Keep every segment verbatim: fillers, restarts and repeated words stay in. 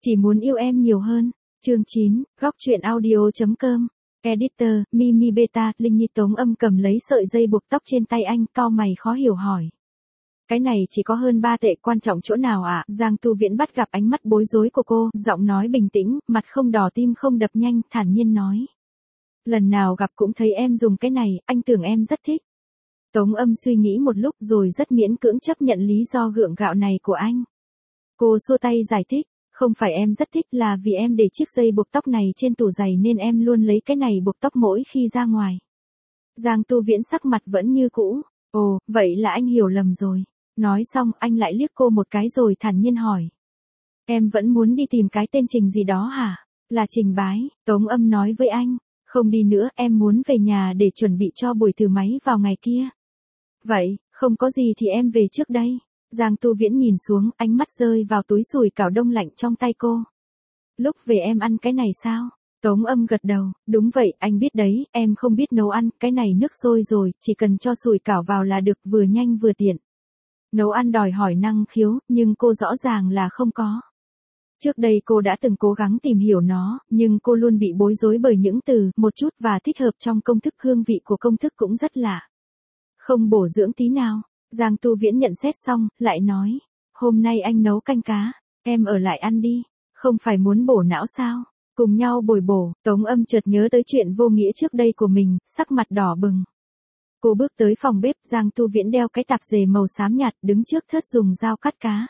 Chỉ muốn yêu em nhiều hơn. Chương chín, góc truyện audio.com. Editor, Mimi Beta, Linh Nhi. Tống Âm cầm lấy sợi dây buộc tóc trên tay anh, cau mày khó hiểu hỏi. Cái này chỉ có hơn ba tệ, quan trọng chỗ nào ạ? À? Giang Tu Viễn bắt gặp ánh mắt bối rối của cô, giọng nói bình tĩnh, mặt không đỏ tim không đập nhanh, thản nhiên nói. Lần nào gặp cũng thấy em dùng cái này, anh tưởng em rất thích. Tống Âm suy nghĩ một lúc rồi rất miễn cưỡng chấp nhận lý do gượng gạo này của anh. Cô xua tay giải thích, không phải em rất thích, là vì em để chiếc dây buộc tóc này trên tủ giày nên em luôn lấy cái này buộc tóc mỗi khi ra ngoài. Giang Tu Viễn sắc mặt vẫn như cũ. Ồ, vậy là anh hiểu lầm rồi. Nói xong anh lại liếc cô một cái rồi thản nhiên hỏi. Em vẫn muốn đi tìm cái tên Trình gì đó hả? Là Trình Bái. Tống Âm nói với anh. Không đi nữa, em muốn về nhà để chuẩn bị cho buổi thử máy vào ngày kia. Vậy, không có gì thì em về trước đây. Giang Tu Viễn nhìn xuống, ánh mắt rơi vào túi sủi cảo đông lạnh trong tay cô. Lúc về em ăn cái này sao? Tống Âm gật đầu, đúng vậy, anh biết đấy, em không biết nấu ăn, cái này nước sôi rồi, chỉ cần cho sủi cảo vào là được, vừa nhanh vừa tiện. Nấu ăn đòi hỏi năng khiếu, nhưng cô rõ ràng là không có. Trước đây cô đã từng cố gắng tìm hiểu nó, nhưng cô luôn bị bối rối bởi những từ, một chút và thích hợp trong công thức, hương vị của công thức cũng rất lạ. Không bổ dưỡng tí nào. Giang Tu Viễn nhận xét xong, lại nói. Hôm nay anh nấu canh cá, em ở lại ăn đi, không phải muốn bổ não sao? Cùng nhau bồi bổ. Tống Âm chợt nhớ tới chuyện vô nghĩa trước đây của mình, sắc mặt đỏ bừng. Cô bước tới phòng bếp, Giang Tu Viễn đeo cái tạp dề màu xám nhạt, đứng trước thớt dùng dao cắt cá.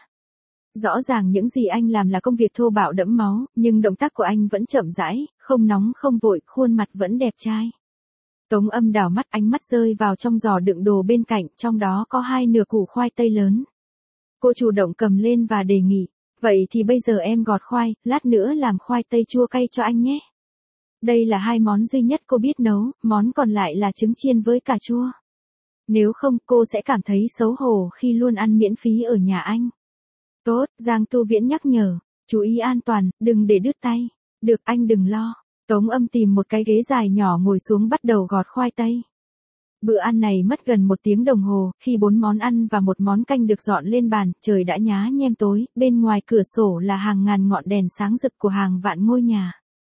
Rõ ràng những gì anh làm là công việc thô bạo đẫm máu, nhưng động tác của anh vẫn chậm rãi, không nóng không vội, khuôn mặt vẫn đẹp trai. Tống Âm đảo mắt, ánh mắt rơi vào trong giỏ đựng đồ bên cạnh, trong đó có hai nửa củ khoai tây lớn. Cô chủ động cầm lên và đề nghị, vậy thì bây giờ em gọt khoai, lát nữa làm khoai tây chua cay cho anh nhé. Đây là hai món duy nhất cô biết nấu, món còn lại là trứng chiên với cà chua. Nếu không, cô sẽ cảm thấy xấu hổ khi luôn ăn miễn phí ở nhà anh. Tốt, Giang Tu Viễn nhắc nhở, chú ý an toàn, đừng để đứt tay. Được, anh đừng lo. Tống Âm tìm một cái ghế dài nhỏ ngồi xuống bắt đầu gọt khoai tây. Bữa ăn này mất gần một tiếng đồng hồ, khi bốn món ăn và một món canh được dọn lên bàn, trời đã nhá nhem tối, bên ngoài cửa sổ là hàng ngàn ngọn đèn sáng rực của hàng vạn ngôi nhà.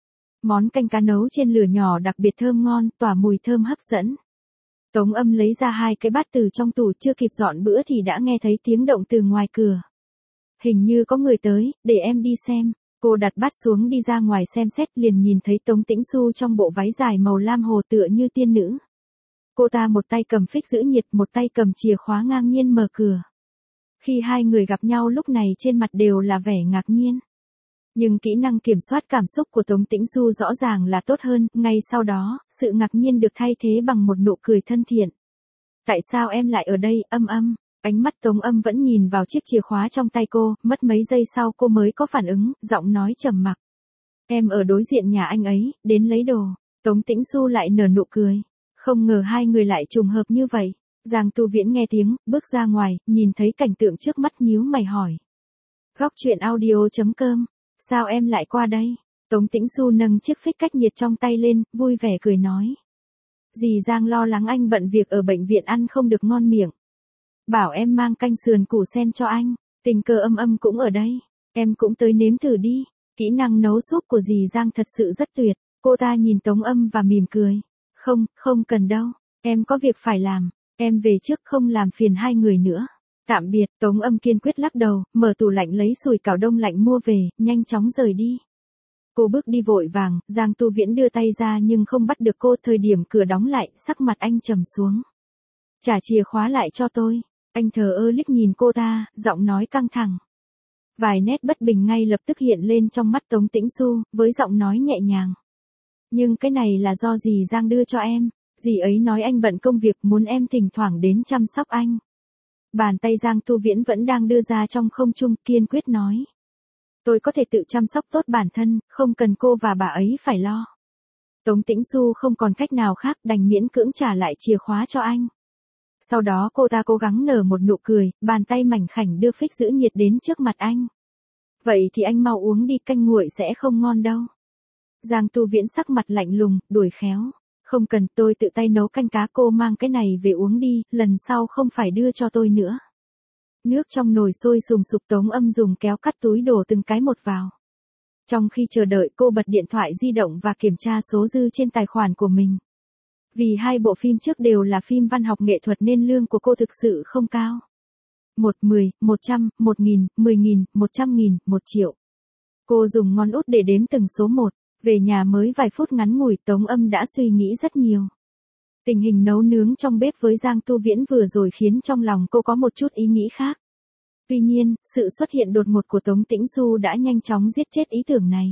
Món canh cá nấu trên lửa nhỏ đặc biệt thơm ngon, tỏa mùi thơm hấp dẫn. Tống Âm lấy ra hai cái bát từ trong tủ, chưa kịp dọn bữa thì đã nghe thấy tiếng động từ ngoài cửa. Hình như có người tới, để em đi xem. Cô đặt bát xuống đi ra ngoài xem xét, liền nhìn thấy Tống Tĩnh Xu trong bộ váy dài màu lam hồ tựa như tiên nữ. Cô ta một tay cầm phích giữ nhiệt, một tay cầm chìa khóa ngang nhiên mở cửa. Khi hai người gặp nhau lúc này trên mặt đều là vẻ ngạc nhiên. Nhưng kỹ năng kiểm soát cảm xúc của Tống Tĩnh Xu rõ ràng là tốt hơn, ngay sau đó, sự ngạc nhiên được thay thế bằng một nụ cười thân thiện. Tại sao em lại ở đây, Âm Âm? Ánh mắt Tống Âm vẫn nhìn vào chiếc chìa khóa trong tay cô, mất mấy giây sau cô mới có phản ứng, giọng nói trầm mặc. Em ở đối diện nhà anh ấy, đến lấy đồ. Tống Tĩnh Xu lại nở nụ cười. Không ngờ hai người lại trùng hợp như vậy. Giang Tu Viễn nghe tiếng, bước ra ngoài, nhìn thấy cảnh tượng trước mắt nhíu mày hỏi. Góc truyện audio.com. Sao em lại qua đây? Tống Tĩnh Xu nâng chiếc phích cách nhiệt trong tay lên, vui vẻ cười nói. Dì Giang lo lắng anh bận việc ở bệnh viện ăn không được ngon miệng. Bảo em mang canh sườn củ sen cho anh, tình cờ Âm Âm cũng ở đây, em cũng tới nếm thử đi, kỹ năng nấu súp của dì Giang thật sự rất tuyệt. Cô ta nhìn Tống Âm và mỉm cười. Không, không cần đâu, em có việc phải làm, em về trước không làm phiền hai người nữa. Tạm biệt. Tống Âm kiên quyết lắc đầu, mở tủ lạnh lấy sủi cảo đông lạnh mua về, nhanh chóng rời đi. Cô bước đi vội vàng, Giang Tu Viễn đưa tay ra nhưng không bắt được cô, thời điểm cửa đóng lại, sắc mặt anh trầm xuống. Trả chìa khóa lại cho tôi. Anh thờ ơ liếc nhìn cô ta, giọng nói căng thẳng. Vài nét bất bình ngay lập tức hiện lên trong mắt Tống Tĩnh Xu, với giọng nói nhẹ nhàng. Nhưng cái này là do dì Giang đưa cho em, dì ấy nói anh bận công việc, muốn em thỉnh thoảng đến chăm sóc anh. Bàn tay Giang Tu Viễn vẫn đang đưa ra trong không trung, kiên quyết nói. Tôi có thể tự chăm sóc tốt bản thân, không cần cô và bà ấy phải lo. Tống Tĩnh Xu không còn cách nào khác, đành miễn cưỡng trả lại chìa khóa cho anh. Sau đó cô ta cố gắng nở một nụ cười, bàn tay mảnh khảnh đưa phích giữ nhiệt đến trước mặt anh. Vậy thì anh mau uống đi, canh nguội sẽ không ngon đâu. Giang Tu Viễn sắc mặt lạnh lùng, đuổi khéo. Không cần, tôi tự tay nấu canh cá, cô mang cái này về uống đi, lần sau không phải đưa cho tôi nữa. Nước trong nồi sôi sùng sục, Tống Âm dùng kéo cắt túi đổ từng cái một vào. Trong khi chờ đợi cô bật điện thoại di động và kiểm tra số dư trên tài khoản của mình. Vì hai bộ phim trước đều là phim văn học nghệ thuật nên lương của cô thực sự không cao. Một, mười, một trăm, một nghìn, mười nghìn, một trăm nghìn, một triệu. Cô dùng ngón út để đếm từng số một. Về nhà mới vài phút ngắn ngủi Tống Âm đã suy nghĩ rất nhiều. Tình hình nấu nướng trong bếp với Giang Tu Viễn vừa rồi khiến trong lòng cô có một chút ý nghĩ khác. Tuy nhiên, sự xuất hiện đột ngột của Tống Tĩnh Du đã nhanh chóng giết chết ý tưởng này.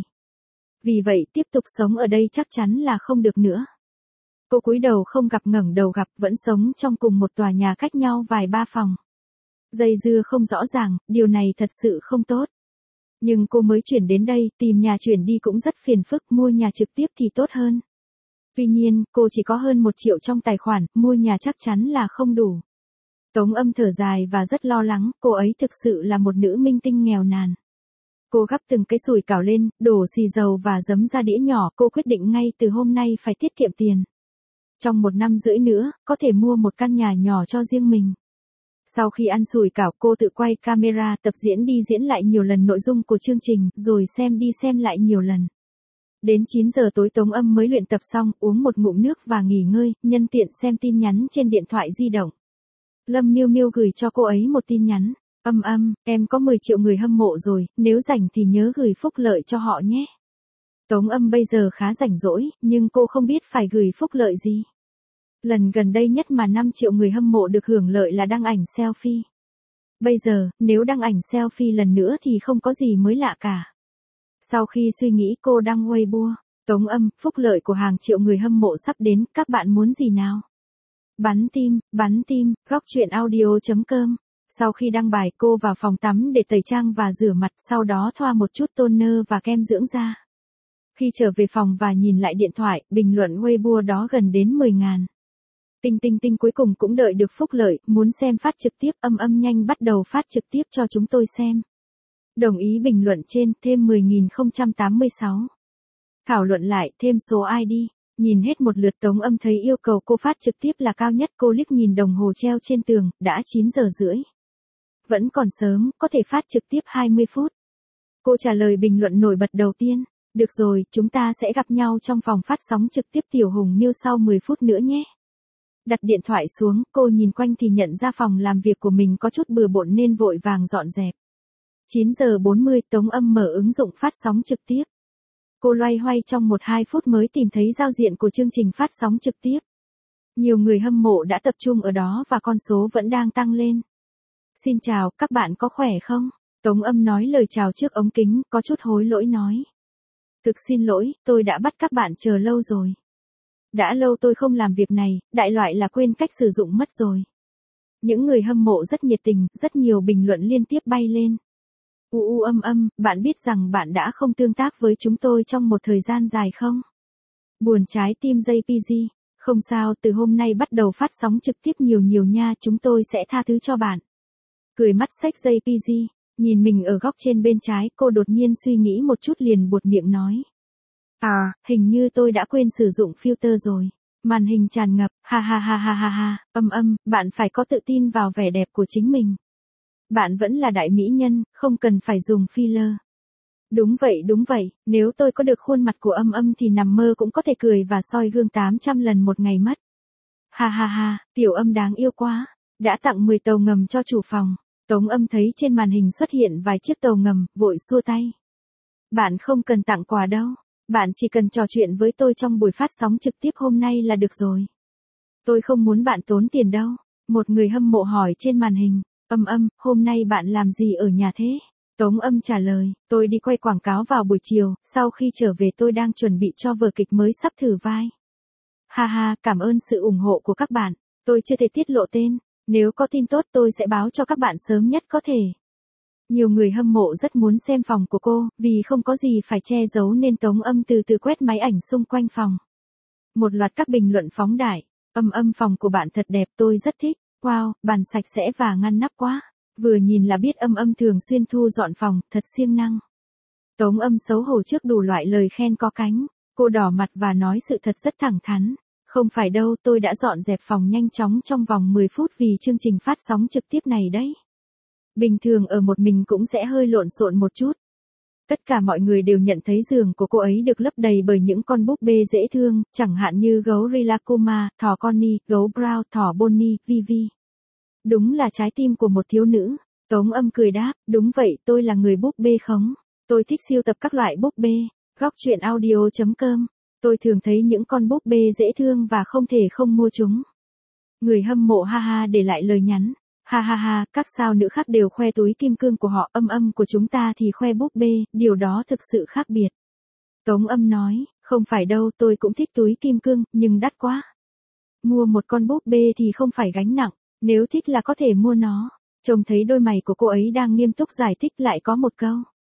Vì vậy tiếp tục sống ở đây chắc chắn là không được nữa. Cô cúi đầu không gặp ngẩng đầu gặp vẫn sống trong cùng một tòa nhà cách nhau vài ba phòng. Dây dưa không rõ ràng, điều này thật sự không tốt. Nhưng cô mới chuyển đến đây, tìm nhà chuyển đi cũng rất phiền phức, mua nhà trực tiếp thì tốt hơn. Tuy nhiên, cô chỉ có hơn một triệu trong tài khoản, mua nhà chắc chắn là không đủ. Tống Âm thở dài và rất lo lắng, cô ấy thực sự là một nữ minh tinh nghèo nàn. Cô gắp từng cái sủi cảo lên, đổ xì dầu và giấm ra đĩa nhỏ, cô quyết định ngay từ hôm nay phải tiết kiệm tiền. Trong một năm rưỡi nữa, có thể mua một căn nhà nhỏ cho riêng mình. Sau khi ăn sủi cảo cô tự quay camera tập diễn đi diễn lại nhiều lần nội dung của chương trình, rồi xem đi xem lại nhiều lần. Đến chín giờ tối Tống Âm mới luyện tập xong, uống một ngụm nước và nghỉ ngơi, nhân tiện xem tin nhắn trên điện thoại di động. Lâm Miêu Miêu gửi cho cô ấy một tin nhắn. Âm Âm, em có mười triệu người hâm mộ rồi, nếu rảnh thì nhớ gửi phúc lợi cho họ nhé. Tống Âm bây giờ khá rảnh rỗi, nhưng cô không biết phải gửi phúc lợi gì. Lần gần đây nhất mà năm triệu người hâm mộ được hưởng lợi là đăng ảnh selfie. Bây giờ, nếu đăng ảnh selfie lần nữa thì không có gì mới lạ cả. Sau khi suy nghĩ cô đăng Weibo. Tống Âm, phúc lợi của hàng triệu người hâm mộ sắp đến, các bạn muốn gì nào? Bắn tim, bắn tim, góc truyện audio chấm com. Sau khi đăng bài cô vào phòng tắm để tẩy trang và rửa mặt, sau đó thoa một chút toner và kem dưỡng da. Khi trở về phòng và nhìn lại điện thoại, bình luận Weibo đó gần đến mười nghìn. Tinh tinh tinh cuối cùng cũng đợi được phúc lợi, muốn xem phát trực tiếp, Âm Âm nhanh bắt đầu phát trực tiếp cho chúng tôi xem. Đồng ý bình luận trên, thêm mười nghìn không trăm tám mươi sáu. Thảo luận lại, thêm số i đê. Nhìn hết một lượt Tống Âm thấy yêu cầu cô phát trực tiếp là cao nhất, cô liếc nhìn đồng hồ treo trên tường, đã chín giờ rưỡi. Vẫn còn sớm, có thể phát trực tiếp hai mươi phút. Cô trả lời bình luận nổi bật đầu tiên. Được rồi, chúng ta sẽ gặp nhau trong phòng phát sóng trực tiếp Tiểu Hùng Miêu sau mười phút nữa nhé. Đặt điện thoại xuống, cô nhìn quanh thì nhận ra phòng làm việc của mình có chút bừa bộn nên vội vàng dọn dẹp. chín giờ bốn mươi Tống Âm mở ứng dụng phát sóng trực tiếp. Cô loay hoay trong một hai phút mới tìm thấy giao diện của chương trình phát sóng trực tiếp. Nhiều người hâm mộ đã tập trung ở đó và con số vẫn đang tăng lên. Xin chào, các bạn có khỏe không? Tống Âm nói lời chào trước ống kính, có chút hối lỗi nói. Thực xin lỗi, tôi đã bắt các bạn chờ lâu rồi. Đã lâu tôi không làm việc này, đại loại là quên cách sử dụng mất rồi. Những người hâm mộ rất nhiệt tình, rất nhiều bình luận liên tiếp bay lên. U u Âm Âm, bạn biết rằng bạn đã không tương tác với chúng tôi trong một thời gian dài không? Buồn trái tim gi pê giê. Không sao, từ hôm nay bắt đầu phát sóng trực tiếp nhiều nhiều nha, chúng tôi sẽ tha thứ cho bạn. Cười mắt xách gi pê giê, nhìn mình ở góc trên bên trái, cô đột nhiên suy nghĩ một chút liền buột miệng nói. À, hình như tôi đã quên sử dụng filter rồi. Màn hình tràn ngập, ha ha ha ha ha ha, Âm Âm, bạn phải có tự tin vào vẻ đẹp của chính mình. Bạn vẫn là đại mỹ nhân, không cần phải dùng filler. Đúng vậy đúng vậy, nếu tôi có được khuôn mặt của Âm Âm thì nằm mơ cũng có thể cười và soi gương tám trăm lần một ngày mất. Ha ha ha, Tiểu Âm đáng yêu quá, đã tặng mười tàu ngầm cho chủ phòng. Tống Âm thấy trên màn hình xuất hiện vài chiếc tàu ngầm, vội xua tay. Bạn không cần tặng quà đâu, bạn chỉ cần trò chuyện với tôi trong buổi phát sóng trực tiếp hôm nay là được rồi. Tôi không muốn bạn tốn tiền đâu. Một người hâm mộ hỏi trên màn hình. Âm Âm, hôm nay bạn làm gì ở nhà thế? Tống Âm trả lời, tôi đi quay quảng cáo vào buổi chiều, sau khi trở về tôi đang chuẩn bị cho vở kịch mới sắp thử vai. Ha ha, cảm ơn sự ủng hộ của các bạn, tôi chưa thể tiết lộ tên, nếu có tin tốt tôi sẽ báo cho các bạn sớm nhất có thể. Nhiều người hâm mộ rất muốn xem phòng của cô, vì không có gì phải che giấu nên Tống Âm từ từ quét máy ảnh xung quanh phòng. Một loạt các bình luận phóng đại, Âm Âm phòng của bạn thật đẹp tôi rất thích, wow, bàn sạch sẽ và ngăn nắp quá. Vừa nhìn là biết Âm Âm thường xuyên thu dọn phòng, thật siêng năng. Tống Âm xấu hổ trước đủ loại lời khen có cánh, cô đỏ mặt và nói sự thật rất thẳng thắn. Không phải đâu, tôi đã dọn dẹp phòng nhanh chóng trong vòng mười phút vì chương trình phát sóng trực tiếp này đấy. Bình thường ở một mình cũng sẽ hơi lộn xộn một chút. Tất cả mọi người đều nhận thấy giường của cô ấy được lấp đầy bởi những con búp bê dễ thương, chẳng hạn như gấu Rilakkuma, thỏ Connie, gấu Brown, thỏ Bonnie, Vivi. Đúng là trái tim của một thiếu nữ. Tống Âm cười đáp, đúng vậy, tôi là người búp bê khống. Tôi thích sưu tập các loại búp bê. Góc truyện audio chấm com. Tôi thường thấy những con búp bê dễ thương và không thể không mua chúng. Người hâm mộ ha ha để lại lời nhắn. Ha ha ha, các sao nữ khác đều khoe túi kim cương của họ, Âm Âm của chúng ta thì khoe búp bê, điều đó thực sự khác biệt. Tống Âm nói, không phải đâu, tôi cũng thích túi kim cương, nhưng đắt quá. Mua một con búp bê thì không phải gánh nặng, nếu thích là có thể mua nó. Trông thấy đôi mày của cô ấy đang nghiêm túc giải thích lại có một câu.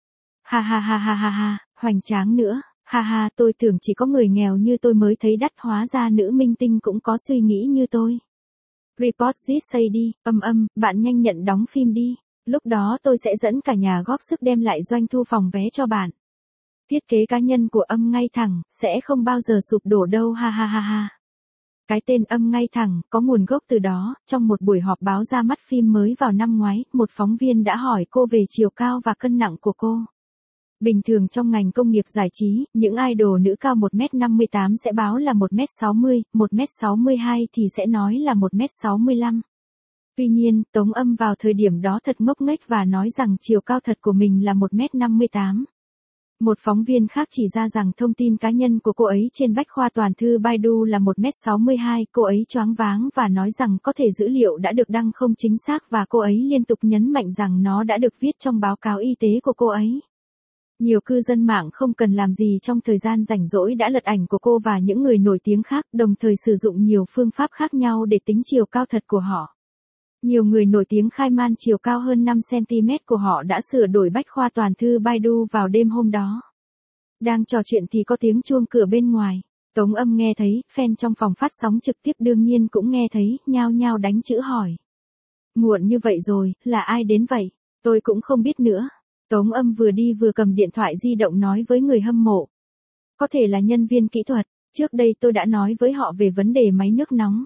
Ha ha ha ha ha ha, hoành tráng nữa, ha ha, tôi tưởng chỉ có người nghèo như tôi mới thấy đắt, hóa ra nữ minh tinh cũng có suy nghĩ như tôi. Report this say đi, Âm Âm, bạn nhanh nhận đóng phim đi, lúc đó tôi sẽ dẫn cả nhà góp sức đem lại doanh thu phòng vé cho bạn. Thiết kế cá nhân của Âm ngay thẳng, sẽ không bao giờ sụp đổ đâu ha ha ha ha. Cái tên Âm ngay thẳng, có nguồn gốc từ đó, trong một buổi họp báo ra mắt phim mới vào năm ngoái, một phóng viên đã hỏi cô về chiều cao và cân nặng của cô. Bình thường trong ngành công nghiệp giải trí, những idol nữ cao một mét năm mươi tám sẽ báo là một mét sáu mươi, một mét sáu mươi hai thì sẽ nói là một mét sáu mươi lăm. Tuy nhiên, Tống Âm vào thời điểm đó thật ngốc nghếch và nói rằng chiều cao thật của mình là một mét năm mươi tám. Một phóng viên khác chỉ ra rằng thông tin cá nhân của cô ấy trên bách khoa toàn thư Baidu là một mét sáu mươi hai, cô ấy choáng váng và nói rằng có thể dữ liệu đã được đăng không chính xác và cô ấy liên tục nhấn mạnh rằng nó đã được viết trong báo cáo y tế của cô ấy. Nhiều cư dân mạng không cần làm gì trong thời gian rảnh rỗi đã lật ảnh của cô và những người nổi tiếng khác, đồng thời sử dụng nhiều phương pháp khác nhau để tính chiều cao thật của họ. Nhiều người nổi tiếng khai man chiều cao hơn năm xăng-ti-mét của họ đã sửa đổi bách khoa toàn thư Baidu vào đêm hôm đó. Đang trò chuyện thì có tiếng chuông cửa bên ngoài. Tống Âm nghe thấy, fan trong phòng phát sóng trực tiếp đương nhiên cũng nghe thấy, nhao nhao đánh chữ hỏi. Muộn như vậy rồi, là ai đến vậy? Tôi cũng không biết nữa. Tống Âm vừa đi vừa cầm điện thoại di động nói với người hâm mộ. Có thể là nhân viên kỹ thuật, trước đây tôi đã nói với họ về vấn đề máy nước nóng.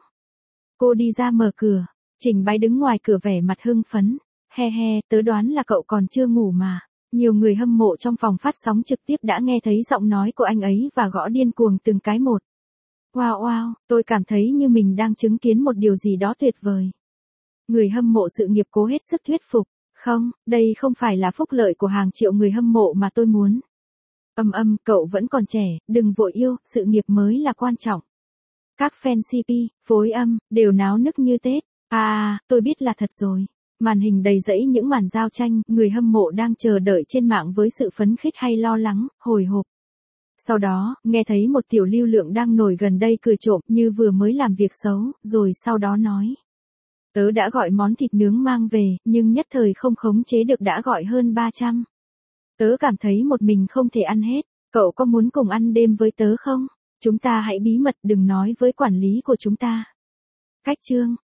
Cô đi ra mở cửa, Trình Bái đứng ngoài cửa vẻ mặt hưng phấn. He he, tớ đoán là cậu còn chưa ngủ mà. Nhiều người hâm mộ trong phòng phát sóng trực tiếp đã nghe thấy giọng nói của anh ấy và gõ điên cuồng từng cái một. Wow wow, tôi cảm thấy như mình đang chứng kiến một điều gì đó tuyệt vời. Người hâm mộ sự nghiệp cố hết sức thuyết phục. Không, đây không phải là phúc lợi của hàng triệu người hâm mộ mà tôi muốn. Âm Âm, cậu vẫn còn trẻ, đừng vội yêu, sự nghiệp mới là quan trọng. Các fan xê pê, phối âm, đều náo nức như Tết. À, tôi biết là thật rồi. Màn hình đầy rẫy những màn giao tranh, người hâm mộ đang chờ đợi trên mạng với sự phấn khích hay lo lắng, hồi hộp. Sau đó, nghe thấy một tiểu lưu lượng đang nổi gần đây cười trộm như vừa mới làm việc xấu, rồi sau đó nói. Tớ đã gọi món thịt nướng mang về, nhưng nhất thời không khống chế được đã gọi hơn ba trăm. Tớ cảm thấy một mình không thể ăn hết, cậu có muốn cùng ăn đêm với tớ không? Chúng ta hãy bí mật đừng nói với quản lý của chúng ta. Cách chương